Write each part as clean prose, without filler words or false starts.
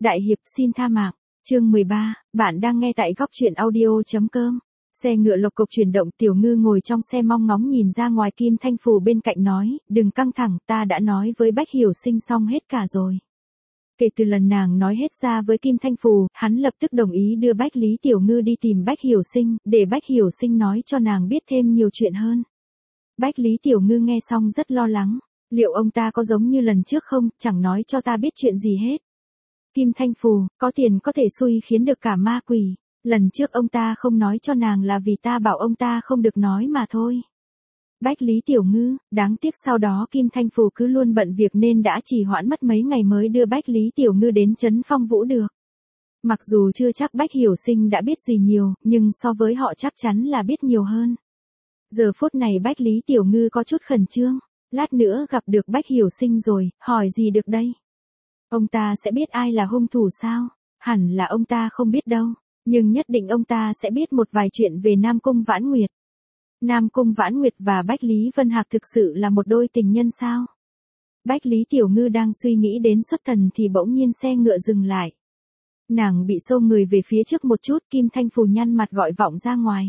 Đại hiệp xin tha mạng. Chương 13, bạn đang nghe tại góc truyện audio.com. Xe ngựa lộc cộc chuyển động, Tiểu Ngư ngồi trong xe mong ngóng nhìn ra ngoài. Kim Thanh Phù bên cạnh nói, đừng căng thẳng, ta đã nói với Bách Hiểu Sinh xong hết cả rồi. Kể từ lần nàng nói hết ra với Kim Thanh Phù, hắn lập tức đồng ý đưa Bách Lý Tiểu Ngư đi tìm Bách Hiểu Sinh, để Bách Hiểu Sinh nói cho nàng biết thêm nhiều chuyện hơn. Bách Lý Tiểu Ngư nghe xong rất lo lắng, liệu ông ta có giống như lần trước không, chẳng nói cho ta biết chuyện gì hết. Kim Thanh Phù, có tiền có thể xui khiến được cả ma quỷ. Lần trước ông ta không nói cho nàng là vì ta bảo ông ta không được nói mà thôi. Bách Lý Tiểu Ngư, đáng tiếc sau đó Kim Thanh Phù cứ luôn bận việc nên đã trì hoãn mất mấy ngày mới đưa Bách Lý Tiểu Ngư đến Trấn Phong Vũ được. Mặc dù chưa chắc Bách Hiểu Sinh đã biết gì nhiều, nhưng so với họ chắc chắn là biết nhiều hơn. Giờ phút này Bách Lý Tiểu Ngư có chút khẩn trương, lát nữa gặp được Bách Hiểu Sinh rồi, hỏi gì được đây? Ông ta sẽ biết ai là hung thủ sao? Hẳn là ông ta không biết đâu, nhưng nhất định ông ta sẽ biết một vài chuyện về Nam Cung Vãn Nguyệt. Nam Cung Vãn Nguyệt và Bách Lý Vân Hạc thực sự là một đôi tình nhân sao? Bách Lý Tiểu Ngư đang suy nghĩ đến xuất thần thì bỗng nhiên xe ngựa dừng lại. Nàng bị xô người về phía trước một chút, Kim Thanh Phù nhăn mặt gọi vọng ra ngoài.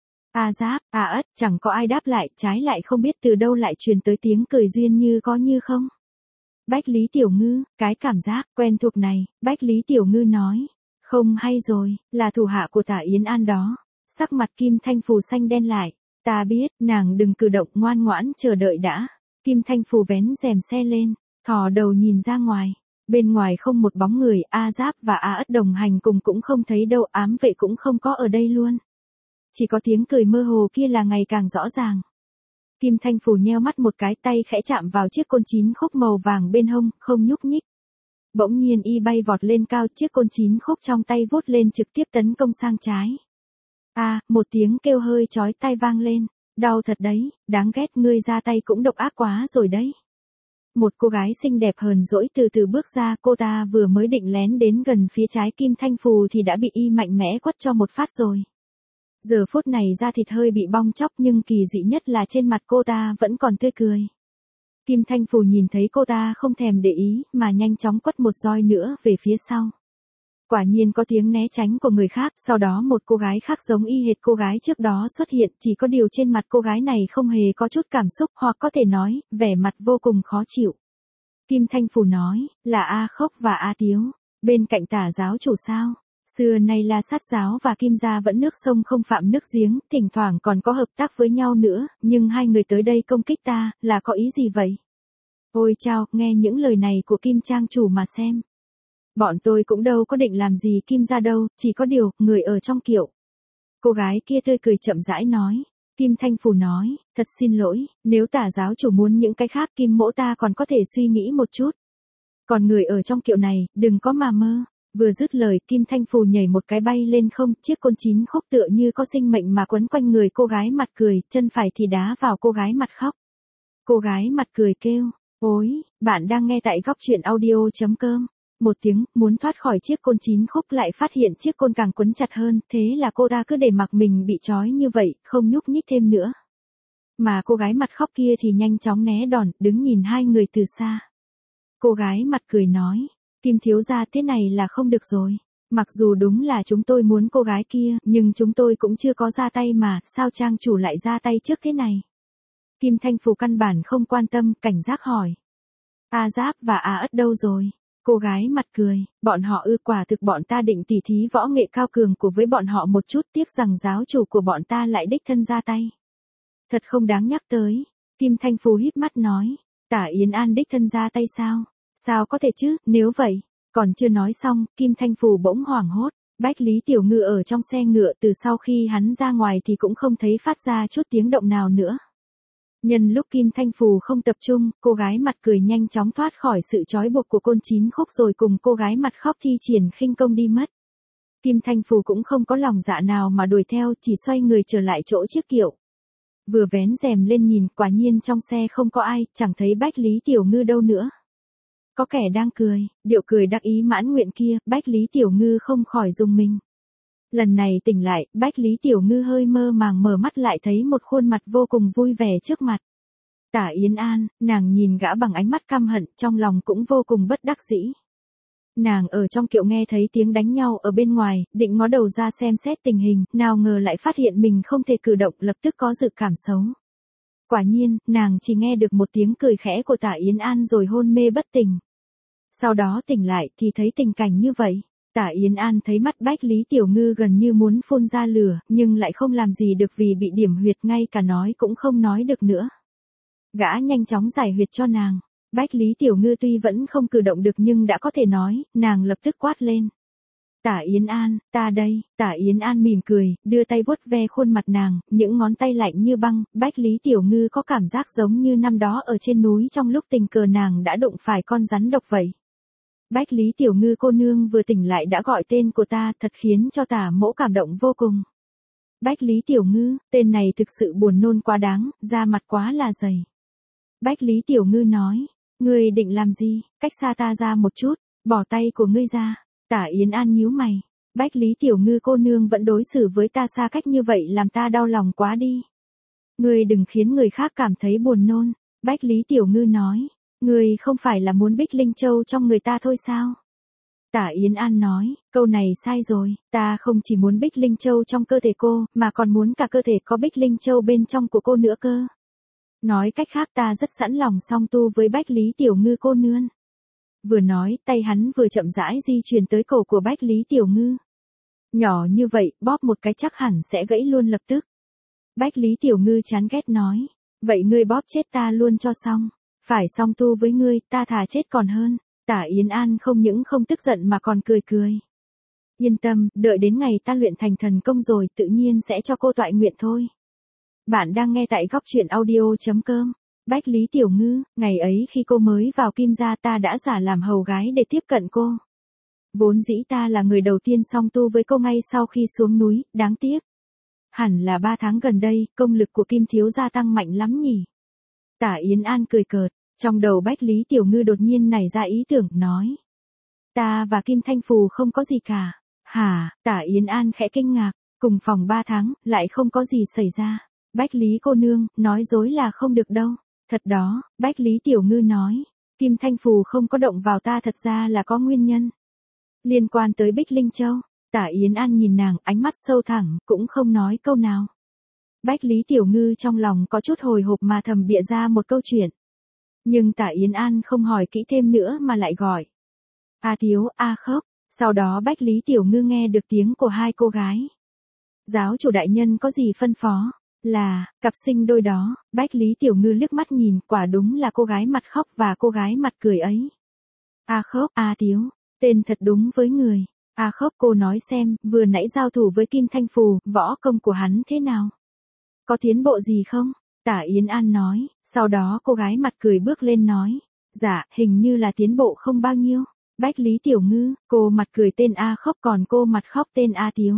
A Giáp, A Ất, chẳng có ai đáp lại, trái lại không biết từ đâu lại truyền tới tiếng cười duyên như có như không. Bách Lý Tiểu Ngư, cái cảm giác quen thuộc này, Bách Lý Tiểu Ngư nói. Không hay rồi, là thủ hạ của Tả Yến An đó. Sắc mặt Kim Thanh Phù xanh đen lại. Ta biết, nàng đừng cử động, ngoan ngoãn chờ đợi đã. Kim Thanh Phù vén rèm xe lên, thò đầu nhìn ra ngoài. Bên ngoài không một bóng người, A Giáp và A Ất đồng hành cùng cũng không thấy đâu, ám vệ cũng không có ở đây luôn. Chỉ có tiếng cười mơ hồ kia là ngày càng rõ ràng. Kim Thanh Phù nheo mắt một cái, tay khẽ chạm vào chiếc côn 9 khúc màu vàng bên hông, không nhúc nhích. Bỗng nhiên y bay vọt lên cao, chiếc côn 9 khúc trong tay vút lên trực tiếp tấn công sang trái. Một tiếng kêu hơi chói tai vang lên. Đau thật đấy, đáng ghét, ngươi ra tay cũng độc ác quá rồi đấy. Một cô gái xinh đẹp hờn dỗi từ từ bước ra, cô ta vừa mới định lén đến gần phía trái Kim Thanh Phù thì đã bị y mạnh mẽ quất cho một phát rồi. Giờ phút này da thịt hơi bị bong tróc nhưng kỳ dị nhất là trên mặt cô ta vẫn còn tươi cười. Kim Thanh Phù nhìn thấy cô ta không thèm để ý mà nhanh chóng quất một roi nữa về phía sau. Quả nhiên có tiếng né tránh của người khác, sau đó một cô gái khác giống y hệt cô gái trước đó xuất hiện, chỉ có điều trên mặt cô gái này không hề có chút cảm xúc, hoặc có thể nói, vẻ mặt vô cùng khó chịu. Kim Thanh Phù nói, là A Khốc và A Tiếu, bên cạnh Tả giáo chủ sao? Xưa nay La Sát giáo và Kim gia vẫn nước sông không phạm nước giếng, thỉnh thoảng còn có hợp tác với nhau nữa, nhưng hai người tới đây công kích ta, là có ý gì vậy? Ôi chao, nghe những lời này của Kim trang chủ mà xem. Bọn tôi cũng đâu có định làm gì Kim gia đâu, chỉ có điều, người ở trong kiệu. Cô gái kia tươi cười chậm rãi nói. Kim Thanh Phù nói, thật xin lỗi, nếu Tả giáo chủ muốn những cái khác Kim mỗ ta còn có thể suy nghĩ một chút. Còn người ở trong kiệu này, đừng có mà mơ. Vừa dứt lời, Kim Thanh Phù nhảy một cái bay lên không, chiếc côn 9 khúc tựa như có sinh mệnh mà quấn quanh người cô gái mặt cười, chân phải thì đá vào cô gái mặt khóc. Cô gái mặt cười kêu, ôi, bạn đang nghe tại góc truyện audio.com. Một tiếng, muốn thoát khỏi chiếc côn 9 khúc lại phát hiện chiếc côn càng quấn chặt hơn, thế là cô ta cứ để mặc mình bị trói như vậy, không nhúc nhích thêm nữa. Mà cô gái mặt khóc kia thì nhanh chóng né đòn, đứng nhìn hai người từ xa. Cô gái mặt cười nói. Kim thiếu gia, thế này là không được rồi. Mặc dù đúng là chúng tôi muốn cô gái kia, nhưng chúng tôi cũng chưa có ra tay mà, sao trang chủ lại ra tay trước thế này? Kim Thanh Phù căn bản không quan tâm, cảnh giác hỏi. A Giáp và A Ất đâu rồi? Cô gái mặt cười, bọn họ quả thực bọn ta định tỉ thí võ nghệ cao cường của với bọn họ một chút, tiếc rằng giáo chủ của bọn ta lại đích thân ra tay. Thật không đáng nhắc tới. Kim Thanh Phù híp mắt nói, Tả Yến An đích thân ra tay sao? Sao có thể chứ, nếu vậy, còn chưa nói xong, Kim Thanh Phù bỗng hoảng hốt, Bách Lý Tiểu Ngư ở trong xe ngựa từ sau khi hắn ra ngoài thì cũng không thấy phát ra chút tiếng động nào nữa. Nhân lúc Kim Thanh Phù không tập trung, cô gái mặt cười nhanh chóng thoát khỏi sự trói buộc của côn 9 khúc rồi cùng cô gái mặt khóc thi triển khinh công đi mất. Kim Thanh Phù cũng không có lòng dạ nào mà đuổi theo, chỉ xoay người trở lại chỗ chiếc kiệu. Vừa vén rèm lên nhìn, quả nhiên trong xe không có ai, chẳng thấy Bách Lý Tiểu Ngư đâu nữa. Có kẻ đang cười, điệu cười đắc ý mãn nguyện kia, Bách Lý Tiểu Ngư không khỏi rùng mình. Lần này tỉnh lại, Bách Lý Tiểu Ngư hơi mơ màng mở mắt lại thấy một khuôn mặt vô cùng vui vẻ trước mặt. Tả Yến An, nàng nhìn gã bằng ánh mắt căm hận, trong lòng cũng vô cùng bất đắc dĩ. Nàng ở trong kiệu nghe thấy tiếng đánh nhau ở bên ngoài, định ngó đầu ra xem xét tình hình, nào ngờ lại phát hiện mình không thể cử động, lập tức có dự cảm xấu. Quả nhiên, nàng chỉ nghe được một tiếng cười khẽ của Tả Yến An rồi hôn mê bất tỉnh. Sau đó tỉnh lại thì thấy tình cảnh như vậy. Tả Yến An thấy mắt Bách Lý Tiểu Ngư gần như muốn phun ra lửa, nhưng lại không làm gì được vì bị điểm huyệt, ngay cả nói cũng không nói được nữa. Gã nhanh chóng giải huyệt cho nàng. Bách Lý Tiểu Ngư tuy vẫn không cử động được nhưng đã có thể nói, nàng lập tức quát lên. Tả Yến An, ta đây. Tả Yến An mỉm cười, đưa tay vuốt ve khuôn mặt nàng, những ngón tay lạnh như băng. Bách Lý Tiểu Ngư có cảm giác giống như năm đó ở trên núi trong lúc tình cờ nàng đã đụng phải con rắn độc vậy. Bách Lý Tiểu Ngư cô nương vừa tỉnh lại đã gọi tên của ta, thật khiến cho Tả mỗ cảm động vô cùng. Bách Lý Tiểu Ngư, tên này thực sự buồn nôn quá đáng, da mặt quá là dày. Bách Lý Tiểu Ngư nói, ngươi định làm gì, cách xa ta ra một chút, bỏ tay của ngươi ra. Tả Yến An nhíu mày, Bách Lý Tiểu Ngư cô nương vẫn đối xử với ta xa cách như vậy làm ta đau lòng quá đi. Ngươi đừng khiến người khác cảm thấy buồn nôn. Bách Lý Tiểu Ngư nói, ngươi không phải là muốn Bích Linh Châu trong người ta thôi sao? Tả Yến An nói, câu này sai rồi, ta không chỉ muốn Bích Linh Châu trong cơ thể cô, mà còn muốn cả cơ thể có Bích Linh Châu bên trong của cô nữa cơ. Nói cách khác ta rất sẵn lòng song tu với Bách Lý Tiểu Ngư cô nương. Vừa nói, tay hắn vừa chậm rãi di chuyển tới cổ của Bách Lý Tiểu Ngư. Nhỏ như vậy, bóp một cái chắc hẳn sẽ gãy luôn lập tức. Bách Lý Tiểu Ngư chán ghét nói, vậy ngươi bóp chết ta luôn cho xong. Phải song tu với ngươi, ta thà chết còn hơn. Tả Yến An không những không tức giận mà còn cười cười. Yên tâm, đợi đến ngày ta luyện thành thần công rồi tự nhiên sẽ cho cô toại nguyện thôi. Bạn đang nghe tại góc truyện audio.com. Bách Lý Tiểu Ngư, ngày ấy khi cô mới vào Kim gia ta đã giả làm hầu gái để tiếp cận cô. Vốn dĩ ta là người đầu tiên song tu với cô ngay sau khi xuống núi, đáng tiếc. Hẳn là 3 tháng gần đây, công lực của Kim thiếu gia tăng mạnh lắm nhỉ. Tả Yến An cười cợt, trong đầu Bách Lý Tiểu Ngư đột nhiên nảy ra ý tưởng, nói. Ta và Kim Thanh Phù không có gì cả. Hả, Tả Yến An khẽ kinh ngạc, cùng phòng 3 tháng, lại không có gì xảy ra. Bách Lý cô nương, nói dối là không được đâu. Thật đó, Bách Lý Tiểu Ngư nói, Kim Thanh Phù không có động vào ta thật ra là có nguyên nhân. Liên quan tới Bích Linh Châu. Tả Yến An nhìn nàng, ánh mắt sâu thẳm, cũng không nói câu nào. Bách Lý Tiểu Ngư trong lòng có chút hồi hộp mà thầm bịa ra một câu chuyện. Nhưng Tả Yến An không hỏi kỹ thêm nữa mà lại gọi. A Tiếu, A Khốc. Sau đó Bách Lý Tiểu Ngư nghe được tiếng của hai cô gái. Giáo chủ đại nhân có gì phân phó? Là, cặp sinh đôi đó. Bách Lý Tiểu Ngư liếc mắt nhìn, quả đúng là cô gái mặt khóc và cô gái mặt cười ấy. A Khốc, A Tiếu, tên thật đúng với người. A Khốc, cô nói xem, vừa nãy giao thủ với Kim Thanh Phù, võ công của hắn thế nào? Có tiến bộ gì không? Tả Yến An nói, sau đó cô gái mặt cười bước lên nói. Dạ, hình như là tiến bộ không bao nhiêu. Bách Lý Tiểu Ngư, cô mặt cười tên A Khốc còn cô mặt khóc tên A Tiếu.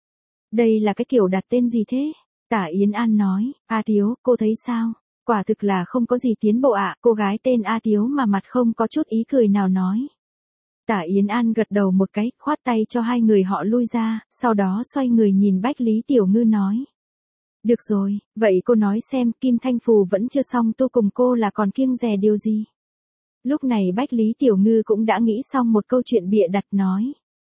Đây là cái kiểu đặt tên gì thế? Tả Yến An nói, A Tiếu, cô thấy sao? Quả thực là không có gì tiến bộ ạ. Cô gái tên A Tiếu mà mặt không có chút ý cười nào nói. Tả Yến An gật đầu một cái, khoát tay cho hai người họ lui ra, sau đó xoay người nhìn Bách Lý Tiểu Ngư nói. Được rồi, vậy cô nói xem, Kim Thanh Phù vẫn chưa xong tu cùng cô là còn kiêng dè điều gì? Lúc này Bách Lý Tiểu Ngư cũng đã nghĩ xong một câu chuyện bịa đặt nói.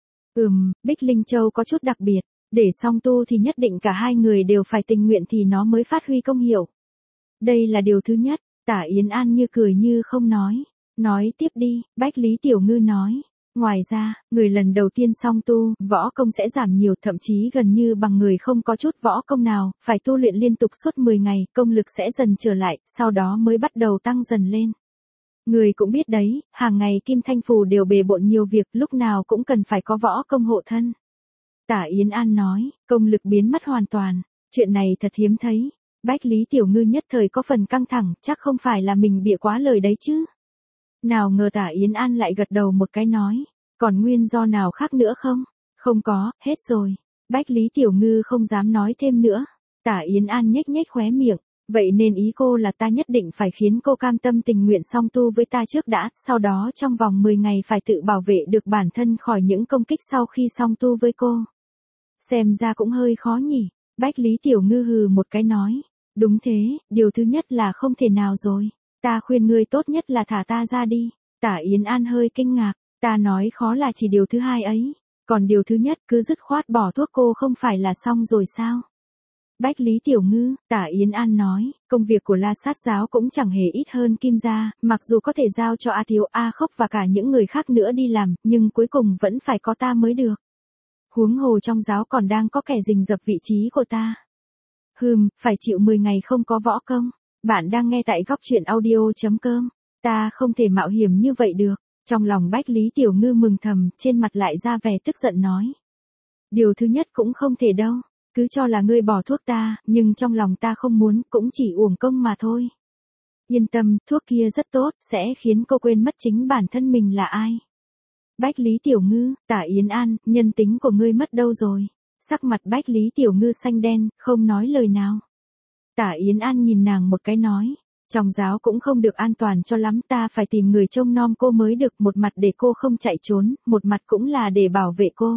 Bích Linh Châu có chút đặc biệt, để song tu thì nhất định cả hai người đều phải tình nguyện thì nó mới phát huy công hiệu. Đây là điều thứ nhất. Tả Yến An như cười như không nói. Nói tiếp đi, Bách Lý Tiểu Ngư nói. Ngoài ra, người lần đầu tiên song tu, võ công sẽ giảm nhiều, thậm chí gần như bằng người không có chút võ công nào, phải tu luyện liên tục suốt 10 ngày, công lực sẽ dần trở lại, sau đó mới bắt đầu tăng dần lên. Người cũng biết đấy, hàng ngày Kim Thanh Phù đều bề bộn nhiều việc, lúc nào cũng cần phải có võ công hộ thân. Tả Yến An nói, công lực biến mất hoàn toàn, chuyện này thật hiếm thấy. Bách Lý Tiểu Ngư nhất thời có phần căng thẳng, chắc không phải là mình bịa quá lời đấy chứ. Nào ngờ Tả Yến An lại gật đầu một cái nói, còn nguyên do nào khác nữa không? Không có, hết rồi. Bách Lý Tiểu Ngư không dám nói thêm nữa. Tả Yến An nhếch nhếch khóe miệng, vậy nên ý cô là ta nhất định phải khiến cô cam tâm tình nguyện song tu với ta trước đã, sau đó trong vòng 10 ngày phải tự bảo vệ được bản thân khỏi những công kích sau khi song tu với cô. Xem ra cũng hơi khó nhỉ. Bách Lý Tiểu Ngư hừ một cái nói, đúng thế, điều thứ nhất là không thể nào rồi. Ta khuyên ngươi tốt nhất là thả ta ra đi. Tả Yến An hơi kinh ngạc, Ta nói khó là chỉ điều thứ hai ấy. Còn điều thứ nhất cứ dứt khoát bỏ thuốc cô không phải là xong rồi sao? Bách Lý Tiểu Ngư, Tả Yến An nói, công việc của La Sát Giáo cũng chẳng hề ít hơn Kim gia, mặc dù có thể giao cho A Thiếu, A Khốc và cả những người khác nữa đi làm, nhưng cuối cùng vẫn phải có ta mới được. Huống hồ trong giáo còn đang có kẻ rình rập vị trí của ta. Phải chịu 10 ngày không có võ công. Bạn đang nghe tại góc truyện audio.com. Ta không thể mạo hiểm như vậy được. Trong lòng Bách Lý Tiểu Ngư mừng thầm, trên mặt lại ra vẻ tức giận nói. Điều thứ nhất cũng không thể đâu. Cứ cho là ngươi bỏ thuốc ta, nhưng trong lòng ta không muốn, cũng chỉ uổng công mà thôi. Yên tâm, thuốc kia rất tốt, sẽ khiến cô quên mất chính bản thân mình là ai. Bách Lý Tiểu Ngư, Tả Yến An, nhân tính của ngươi mất đâu rồi? Sắc mặt Bách Lý Tiểu Ngư xanh đen, không nói lời nào. Tả Yến An nhìn nàng một cái nói. Trong giáo cũng không được an toàn cho lắm, ta phải tìm người trông nom cô mới được, một mặt để cô không chạy trốn, một mặt cũng là để bảo vệ cô.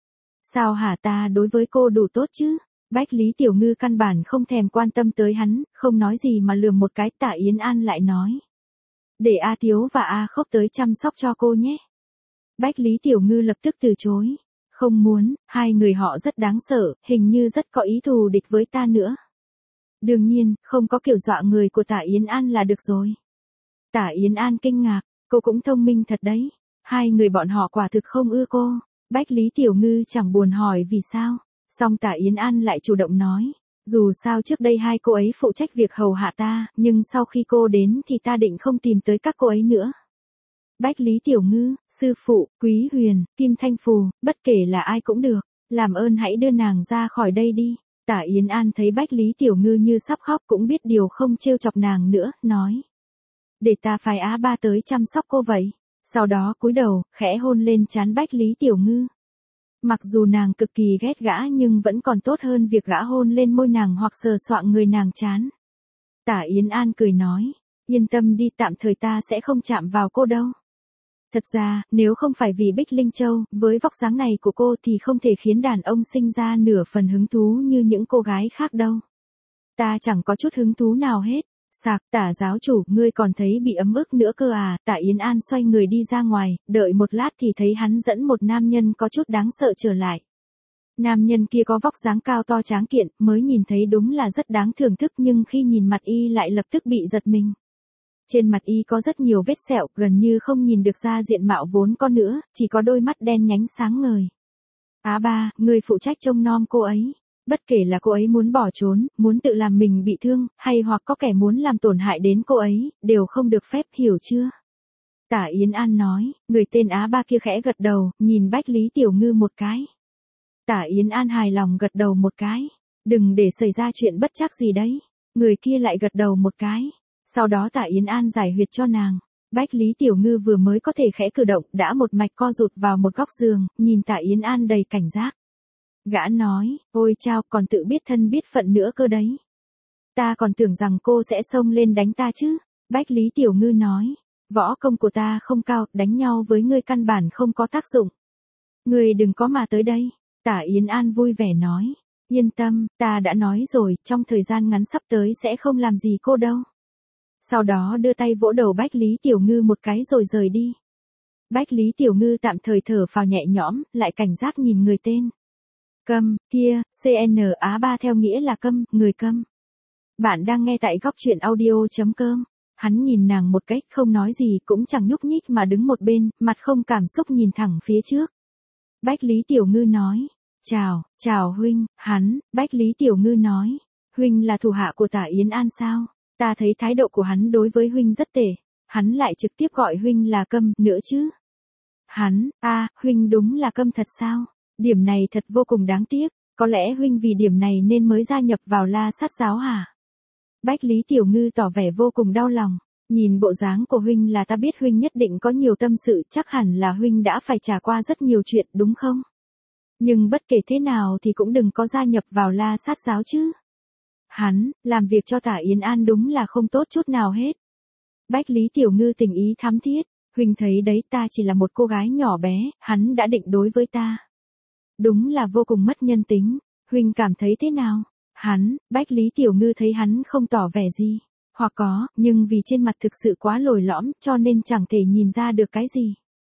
Sao hả, ta đối với cô đủ tốt chứ? Bách Lý Tiểu Ngư căn bản không thèm quan tâm tới hắn, không nói gì mà lườm một cái. Tả Yến An lại nói. Để A Thiếu và A Khốc tới chăm sóc cho cô nhé. Bách Lý Tiểu Ngư lập tức từ chối. Không muốn, hai người họ rất đáng sợ, hình như rất có ý thù địch với ta nữa. Đương nhiên, không có kiểu dọa người của Tả Yến An là được rồi. Tả Yến An kinh ngạc, cô cũng thông minh thật đấy. Hai người bọn họ quả thực không ưa cô. Bách Lý Tiểu Ngư chẳng buồn hỏi vì sao. Song Tả Yến An lại chủ động nói. Dù sao trước đây hai cô ấy phụ trách việc hầu hạ ta, nhưng sau khi cô đến thì ta định không tìm tới các cô ấy nữa. Bách Lý Tiểu Ngư, sư phụ, Quý Huyền, Kim Thanh Phù, bất kể là ai cũng được. Làm ơn hãy đưa nàng ra khỏi đây đi. Tả Yến An thấy Bách Lý Tiểu Ngư như sắp khóc cũng biết điều không trêu chọc nàng nữa, nói. Để ta phái Á Ba tới chăm sóc cô vậy. Sau đó cúi đầu, khẽ hôn lên trán Bách Lý Tiểu Ngư. Mặc dù nàng cực kỳ ghét gã nhưng vẫn còn tốt hơn việc gã hôn lên môi nàng hoặc sờ soạng người nàng chán. Tả Yến An cười nói. Yên tâm đi, tạm thời ta sẽ không chạm vào cô đâu. Thật ra, nếu không phải vì Bích Linh Châu, với vóc dáng này của cô thì không thể khiến đàn ông sinh ra nửa phần hứng thú như những cô gái khác đâu. Ta chẳng có chút hứng thú nào hết. Sạc, Tả giáo chủ, ngươi còn thấy bị ấm ức nữa cơ à? Tả Yến An xoay người đi ra ngoài, đợi một lát thì thấy hắn dẫn một nam nhân có chút đáng sợ trở lại. Nam nhân kia có vóc dáng cao to tráng kiện, mới nhìn thấy đúng là rất đáng thưởng thức nhưng khi nhìn mặt y lại lập tức bị giật mình. Trên mặt y có rất nhiều vết sẹo, gần như không nhìn được ra diện mạo vốn có nữa, chỉ có đôi mắt đen nhánh sáng ngời. Á Ba, người phụ trách trông nom cô ấy. Bất kể là cô ấy muốn bỏ trốn, muốn tự làm mình bị thương, hay hoặc có kẻ muốn làm tổn hại đến cô ấy, đều không được phép, hiểu chưa? Tả Yến An nói, người tên Á Ba kia khẽ gật đầu, nhìn Bách Lý Tiểu Ngư một cái. Tả Yến An hài lòng gật đầu một cái. Đừng để xảy ra chuyện bất trắc gì đấy. Người kia lại gật đầu một cái. Sau đó Tả Yến An giải huyệt cho nàng. Bách Lý Tiểu Ngư vừa mới có thể khẽ cử động, đã một mạch co rụt vào một góc giường, nhìn Tả Yến An đầy cảnh giác. Gã nói, ôi chao, còn tự biết thân biết phận nữa cơ đấy. Ta còn tưởng rằng cô sẽ xông lên đánh ta chứ. Bách Lý Tiểu Ngư nói, võ công của ta không cao, đánh nhau với ngươi căn bản không có tác dụng. Ngươi đừng có mà tới đây. Tả Yến An vui vẻ nói, yên tâm, ta đã nói rồi, trong thời gian ngắn sắp tới sẽ không làm gì cô đâu. Sau đó đưa tay vỗ đầu Bách Lý Tiểu Ngư một cái rồi rời đi. Bách Lý Tiểu Ngư tạm thời thở phào nhẹ nhõm, lại cảnh giác nhìn người tên. Câm, kia, CN Á Ba theo nghĩa là câm, người câm. Bạn đang nghe tại góc truyện audio.com. Hắn nhìn nàng một cách không nói gì cũng chẳng nhúc nhích mà đứng một bên, mặt không cảm xúc nhìn thẳng phía trước. Bách Lý Tiểu Ngư nói, chào huynh, Bách Lý Tiểu Ngư nói, huynh là thủ hạ của Tả Yến An sao? Ta thấy thái độ của hắn đối với huynh rất tệ, hắn lại trực tiếp gọi huynh là câm nữa chứ. Huynh đúng là câm thật sao? Điểm này thật vô cùng đáng tiếc, có lẽ huynh vì điểm này nên mới gia nhập vào La Sát giáo hả? Bách Lý Tiểu Ngư tỏ vẻ vô cùng đau lòng, nhìn bộ dáng của huynh là ta biết huynh nhất định có nhiều tâm sự, chắc hẳn là huynh đã phải trải qua rất nhiều chuyện đúng không? Nhưng bất kể thế nào thì cũng đừng có gia nhập vào La Sát giáo chứ. Làm việc cho Tả Yến An đúng là không tốt chút nào hết. Bách Lý Tiểu Ngư tình ý thắm thiết, huynh thấy đấy, ta chỉ là một cô gái nhỏ bé, hắn đã định đối với ta. Đúng là vô cùng mất nhân tính, huynh cảm thấy thế nào? Bách Lý Tiểu Ngư thấy hắn không tỏ vẻ gì, hoặc có, nhưng vì trên mặt thực sự quá lồi lõm cho nên chẳng thể nhìn ra được cái gì.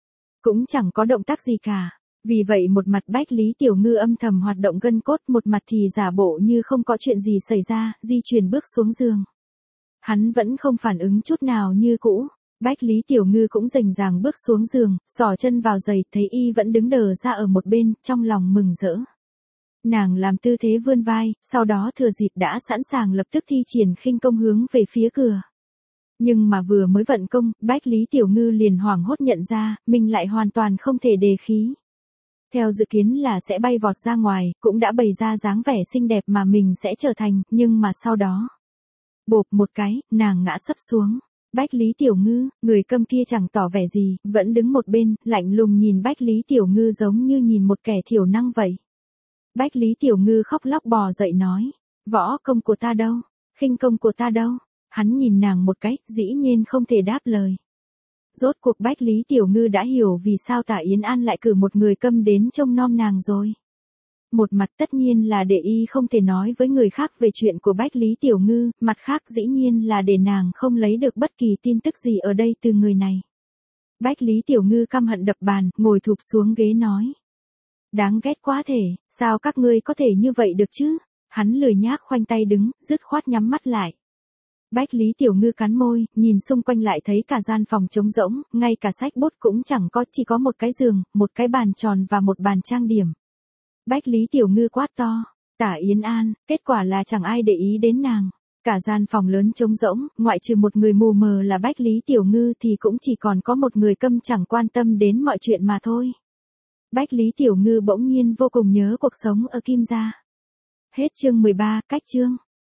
cũng chẳng có động tác gì cả. Vì vậy một mặt Bách Lý Tiểu Ngư âm thầm hoạt động gân cốt, một mặt thì giả bộ như không có chuyện gì xảy ra, di chuyển bước xuống giường. Hắn vẫn không phản ứng chút nào như cũ. Bách Lý Tiểu Ngư cũng rành ràng bước xuống giường, xỏ chân vào giày, thấy y vẫn đứng đờ ra ở một bên, trong lòng mừng rỡ. Nàng làm tư thế vươn vai, sau đó thừa dịp đã sẵn sàng lập tức thi triển khinh công hướng về phía cửa. Nhưng mà vừa mới vận công, Bách Lý Tiểu Ngư liền hoảng hốt nhận ra, mình lại hoàn toàn không thể đề khí. Theo dự kiến là sẽ bay vọt ra ngoài, cũng đã bày ra dáng vẻ xinh đẹp mà mình sẽ trở thành, nhưng mà sau đó. Bộp một cái, nàng ngã sấp xuống. Bách Lý Tiểu Ngư, người câm kia chẳng tỏ vẻ gì, vẫn đứng một bên, lạnh lùng nhìn Bách Lý Tiểu Ngư giống như nhìn một kẻ thiểu năng vậy. Bách Lý Tiểu Ngư khóc lóc bò dậy nói, võ công của ta đâu, khinh công của ta đâu, hắn nhìn nàng một cái, dĩ nhiên không thể đáp lời. Rốt cuộc Bách Lý Tiểu Ngư đã hiểu vì sao Tả Yến An lại cử một người câm đến trông nom nàng rồi. Một mặt tất nhiên là để y không thể nói với người khác về chuyện của Bách Lý Tiểu Ngư, mặt khác dĩ nhiên là để nàng không lấy được bất kỳ tin tức gì ở đây từ người này. Bách Lý Tiểu Ngư căm hận đập bàn, ngồi thụp xuống ghế nói. Đáng ghét quá thể, sao các ngươi có thể như vậy được chứ? Hắn lười nhác khoanh tay đứng, dứt khoát nhắm mắt lại. Bách Lý Tiểu Ngư cắn môi, nhìn xung quanh lại thấy cả gian phòng trống rỗng, ngay cả sách bút cũng chẳng có, chỉ có một cái giường, một cái bàn tròn và một bàn trang điểm. Bách Lý Tiểu Ngư quát to, Tả Yến An, kết quả là chẳng ai để ý đến nàng. Cả gian phòng lớn trống rỗng, ngoại trừ một người mù mờ là Bách Lý Tiểu Ngư thì cũng chỉ còn có một người câm chẳng quan tâm đến mọi chuyện mà thôi. Bách Lý Tiểu Ngư bỗng nhiên vô cùng nhớ cuộc sống ở Kim gia. Hết chương 13, cách chương.